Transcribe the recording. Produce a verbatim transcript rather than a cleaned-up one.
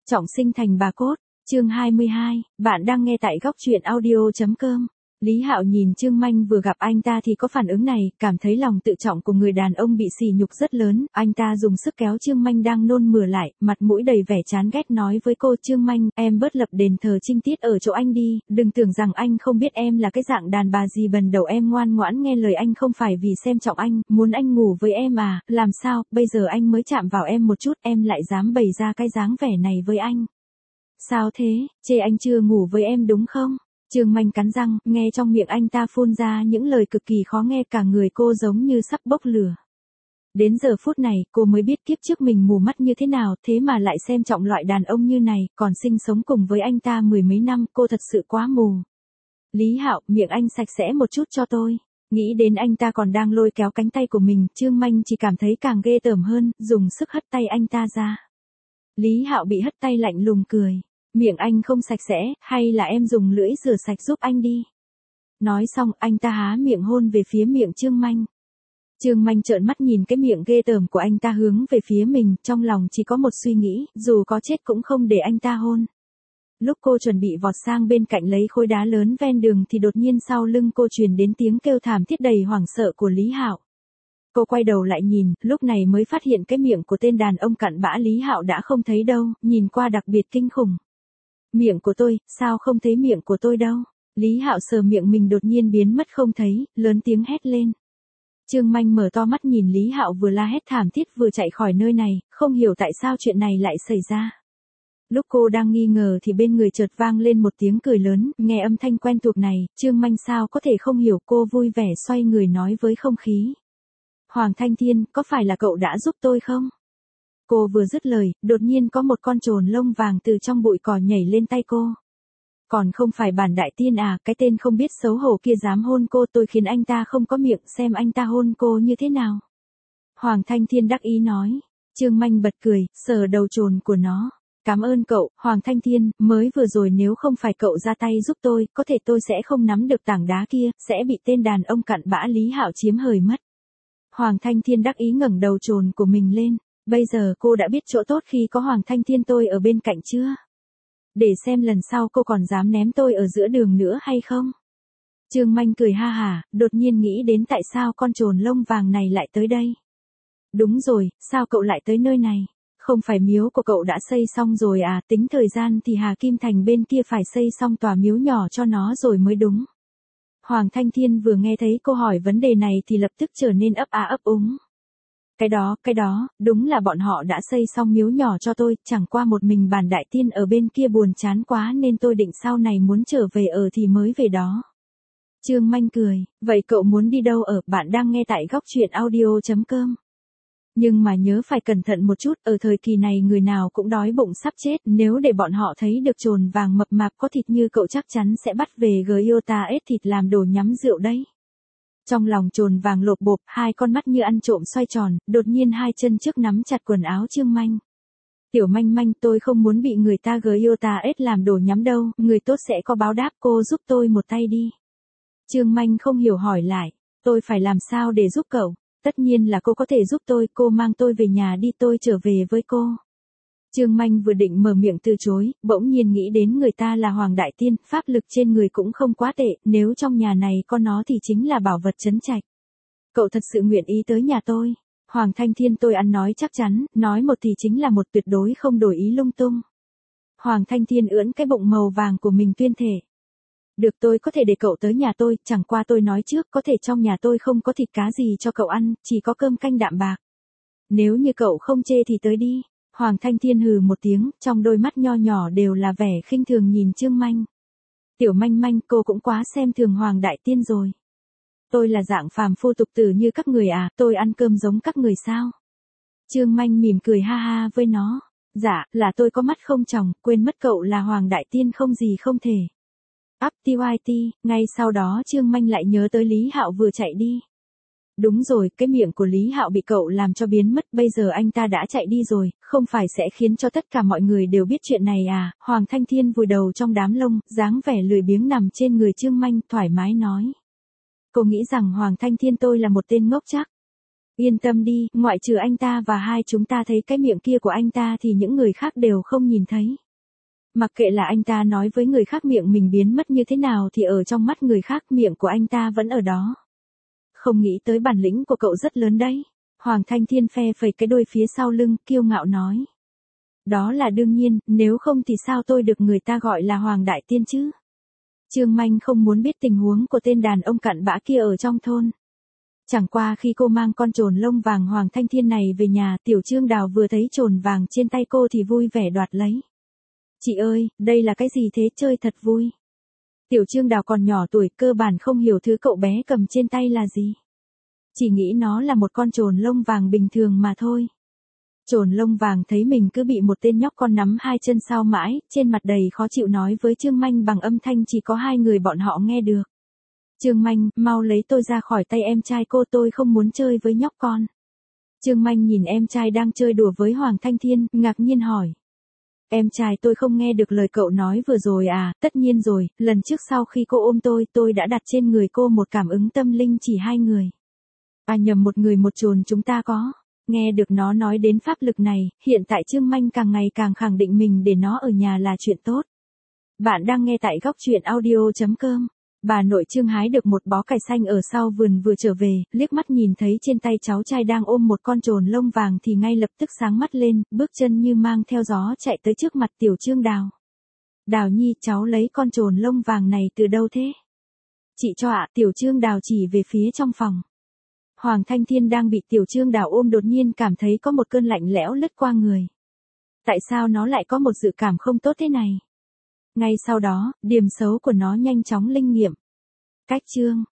Trọng sinh thành bà cốt, chương hai mươi hai, bạn đang nghe tại góc truyện audio chấm com. Lý Hạo nhìn Trương Manh vừa gặp anh ta thì có phản ứng này, cảm thấy lòng tự trọng của người đàn ông bị sỉ nhục rất lớn, anh ta dùng sức kéo Trương Manh đang nôn mửa lại, mặt mũi đầy vẻ chán ghét nói với cô: Trương Manh, em bớt lập đền thờ trinh tiết ở chỗ anh đi, đừng tưởng rằng anh không biết em là cái dạng đàn bà gì bần đầu, em ngoan ngoãn nghe lời anh không phải vì xem trọng anh, muốn anh ngủ với em à, làm sao, bây giờ anh mới chạm vào em một chút, em lại dám bày ra cái dáng vẻ này với anh. Sao thế, chê anh chưa ngủ với em đúng không? Trương Manh cắn răng, nghe trong miệng anh ta phun ra những lời cực kỳ khó nghe, cả người cô giống như sắp bốc lửa. Đến giờ phút này, cô mới biết kiếp trước mình mù mắt như thế nào, thế mà lại xem trọng loại đàn ông như này, còn sinh sống cùng với anh ta mười mấy năm, cô thật sự quá mù. Lý Hạo, miệng anh sạch sẽ một chút cho tôi. Nghĩ đến anh ta còn đang lôi kéo cánh tay của mình, Trương Manh chỉ cảm thấy càng ghê tởm hơn, dùng sức hất tay anh ta ra. Lý Hạo bị hất tay lạnh lùng cười. Miệng anh không sạch sẽ, hay là em dùng lưỡi rửa sạch giúp anh đi. Nói xong, anh ta há miệng hôn về phía miệng Trương Manh. Trương Manh trợn mắt nhìn cái miệng ghê tởm của anh ta hướng về phía mình, trong lòng chỉ có một suy nghĩ, dù có chết cũng không để anh ta hôn. Lúc cô chuẩn bị vọt sang bên cạnh lấy khối đá lớn ven đường thì đột nhiên sau lưng cô truyền đến tiếng kêu thảm thiết đầy hoảng sợ của Lý Hạo. Cô quay đầu lại nhìn, lúc này mới phát hiện cái miệng của tên đàn ông cặn bã Lý Hạo đã không thấy đâu, nhìn qua đặc biệt kinh khủng. Miệng của tôi, sao không thấy miệng của tôi đâu? Lý Hạo sờ miệng mình đột nhiên biến mất không thấy, lớn tiếng hét lên. Trương Manh mở to mắt nhìn Lý Hạo vừa la hét thảm thiết vừa chạy khỏi nơi này, không hiểu tại sao chuyện này lại xảy ra. Lúc cô đang nghi ngờ thì bên người chợt vang lên một tiếng cười lớn, nghe âm thanh quen thuộc này, Trương Manh sao có thể không hiểu, cô vui vẻ xoay người nói với không khí. Hoàng Thanh Thiên, có phải là cậu đã giúp tôi không? Cô vừa dứt lời, đột nhiên có một con trồn lông vàng từ trong bụi cỏ nhảy lên tay cô. Còn không phải bản đại tiên à, cái tên không biết xấu hổ kia dám hôn cô, tôi khiến anh ta không có miệng, xem anh ta hôn cô như thế nào. Hoàng Thanh Thiên đắc ý nói. Trương Manh bật cười, sờ đầu trồn của nó. Cảm ơn cậu, Hoàng Thanh Thiên, mới vừa rồi nếu không phải cậu ra tay giúp tôi, có thể tôi sẽ không nắm được tảng đá kia, sẽ bị tên đàn ông cặn bã Lý Hạo chiếm hời mất. Hoàng Thanh Thiên đắc ý ngẩng đầu trồn của mình lên. Bây giờ cô đã biết chỗ tốt khi có Hoàng Thanh Thiên tôi ở bên cạnh chưa? Để xem lần sau cô còn dám ném tôi ở giữa đường nữa hay không? Trương Manh cười ha hả, đột nhiên nghĩ đến tại sao con trồn lông vàng này lại tới đây. Đúng rồi, sao cậu lại tới nơi này? Không phải miếu của cậu đã xây xong rồi à, tính thời gian thì Hà Kim Thành bên kia phải xây xong tòa miếu nhỏ cho nó rồi mới đúng. Hoàng Thanh Thiên vừa nghe thấy cô hỏi vấn đề này thì lập tức trở nên ấp a ấp úng. Cái đó, cái đó, đúng là bọn họ đã xây xong miếu nhỏ cho tôi, chẳng qua một mình bản đại tiên ở bên kia buồn chán quá nên tôi định sau này muốn trở về ở thì mới về đó. Trương Manh cười, vậy cậu muốn đi đâu ở, bạn đang nghe tại góc truyện audio chấm com. Nhưng mà nhớ phải cẩn thận một chút, ở thời kỳ này người nào cũng đói bụng sắp chết, nếu để bọn họ thấy được trồn vàng mập mạp có thịt như cậu chắc chắn sẽ bắt về Giota ết thịt làm đồ nhắm rượu đấy. Trong lòng trồn vàng lộp bộp, hai con mắt như ăn trộm xoay tròn, đột nhiên hai chân trước nắm chặt quần áo Trương Manh. Tiểu Manh Manh, tôi không muốn bị người ta Giota ết làm đồ nhắm đâu, người tốt sẽ có báo đáp, cô giúp tôi một tay đi. Trương Manh không hiểu hỏi lại, tôi phải làm sao để giúp cậu? Tất nhiên là cô có thể giúp tôi, cô mang tôi về nhà đi, tôi trở về với cô. Trương Manh vừa định mở miệng từ chối, bỗng nhiên nghĩ đến người ta là Hoàng Đại Tiên, pháp lực trên người cũng không quá tệ, nếu trong nhà này có nó thì chính là bảo vật trấn trạch. Cậu thật sự nguyện ý tới nhà tôi. Hoàng Thanh Thiên tôi ăn nói chắc chắn, nói một thì chính là một, tuyệt đối không đổi ý lung tung. Hoàng Thanh Thiên ưỡn cái bụng màu vàng của mình tuyên thể. Được, tôi có thể để cậu tới nhà tôi, chẳng qua tôi nói trước, có thể trong nhà tôi không có thịt cá gì cho cậu ăn, chỉ có cơm canh đạm bạc. Nếu như cậu không chê thì tới đi. Hoàng Thanh Thiên hừ một tiếng, trong đôi mắt nho nhỏ đều là vẻ khinh thường nhìn Trương Manh. Tiểu Manh Manh, cô cũng quá xem thường Hoàng Đại Tiên rồi. Tôi là dạng phàm phu tục tử như các người à, tôi ăn cơm giống các người sao? Trương Manh mỉm cười ha ha với nó. Dạ, là tôi có mắt không tròng, quên mất cậu là Hoàng Đại Tiên không gì không thể. Up ti goai ti, ngay sau đó Trương Manh lại nhớ tới Lý Hạo vừa chạy đi. Đúng rồi, cái miệng của Lý Hạo bị cậu làm cho biến mất, bây giờ anh ta đã chạy đi rồi, không phải sẽ khiến cho tất cả mọi người đều biết chuyện này à? Hoàng Thanh Thiên vùi đầu trong đám lông, dáng vẻ lười biếng nằm trên người Trương Manh, thoải mái nói. Cô nghĩ rằng Hoàng Thanh Thiên tôi là một tên ngốc chắc. Yên tâm đi, ngoại trừ anh ta và hai chúng ta thấy cái miệng kia của anh ta thì những người khác đều không nhìn thấy. Mặc kệ là anh ta nói với người khác miệng mình biến mất như thế nào thì ở trong mắt người khác miệng của anh ta vẫn ở đó. Không nghĩ tới bản lĩnh của cậu rất lớn đấy. Hoàng Thanh Thiên phe phẩy cái đuôi phía sau lưng, kiêu ngạo nói. Đó là đương nhiên, nếu không thì sao tôi được người ta gọi là Hoàng Đại Tiên chứ? Trương Manh không muốn biết tình huống của tên đàn ông cặn bã kia ở trong thôn. Chẳng qua khi cô mang con trồn lông vàng Hoàng Thanh Thiên này về nhà, Tiểu Trương Đào vừa thấy trồn vàng trên tay cô thì vui vẻ đoạt lấy. Chị ơi, đây là cái gì thế, chơi thật vui. Tiểu Trương Đào còn nhỏ tuổi, cơ bản không hiểu thứ cậu bé cầm trên tay là gì. Chỉ nghĩ nó là một con trồn lông vàng bình thường mà thôi. Trồn lông vàng thấy mình cứ bị một tên nhóc con nắm hai chân sau mãi, trên mặt đầy khó chịu nói với Trương Manh bằng âm thanh chỉ có hai người bọn họ nghe được. Trương Manh, mau lấy tôi ra khỏi tay em trai cô, tôi không muốn chơi với nhóc con. Trương Manh nhìn em trai đang chơi đùa với Hoàng Thanh Thiên, ngạc nhiên hỏi. Em trai tôi không nghe được lời cậu nói vừa rồi à? Tất nhiên rồi, lần trước sau khi cô ôm tôi, tôi đã đặt trên người cô một cảm ứng tâm linh chỉ hai người. À nhầm, một người một trồn chúng ta có. Nghe được nó nói đến pháp lực này, hiện tại Trương Manh càng ngày càng khẳng định mình để nó ở nhà là chuyện tốt. Bạn đang nghe tại góc truyện audio chấm com. Bà nội Trương hái được một bó cải xanh ở sau vườn vừa trở về, liếc mắt nhìn thấy trên tay cháu trai đang ôm một con trồn lông vàng thì ngay lập tức sáng mắt lên, bước chân như mang theo gió chạy tới trước mặt Tiểu Trương Đào. Đào Nhi, cháu lấy con trồn lông vàng này từ đâu thế? Chị cho ạ. Tiểu Trương Đào chỉ về phía trong phòng. Hoàng Thanh Thiên đang bị Tiểu Trương Đào ôm đột nhiên cảm thấy có một cơn lạnh lẽo lướt qua người. Tại sao nó lại có một dự cảm không tốt thế này? Ngay sau đó, điểm xấu của nó nhanh chóng linh nghiệm. Cách chương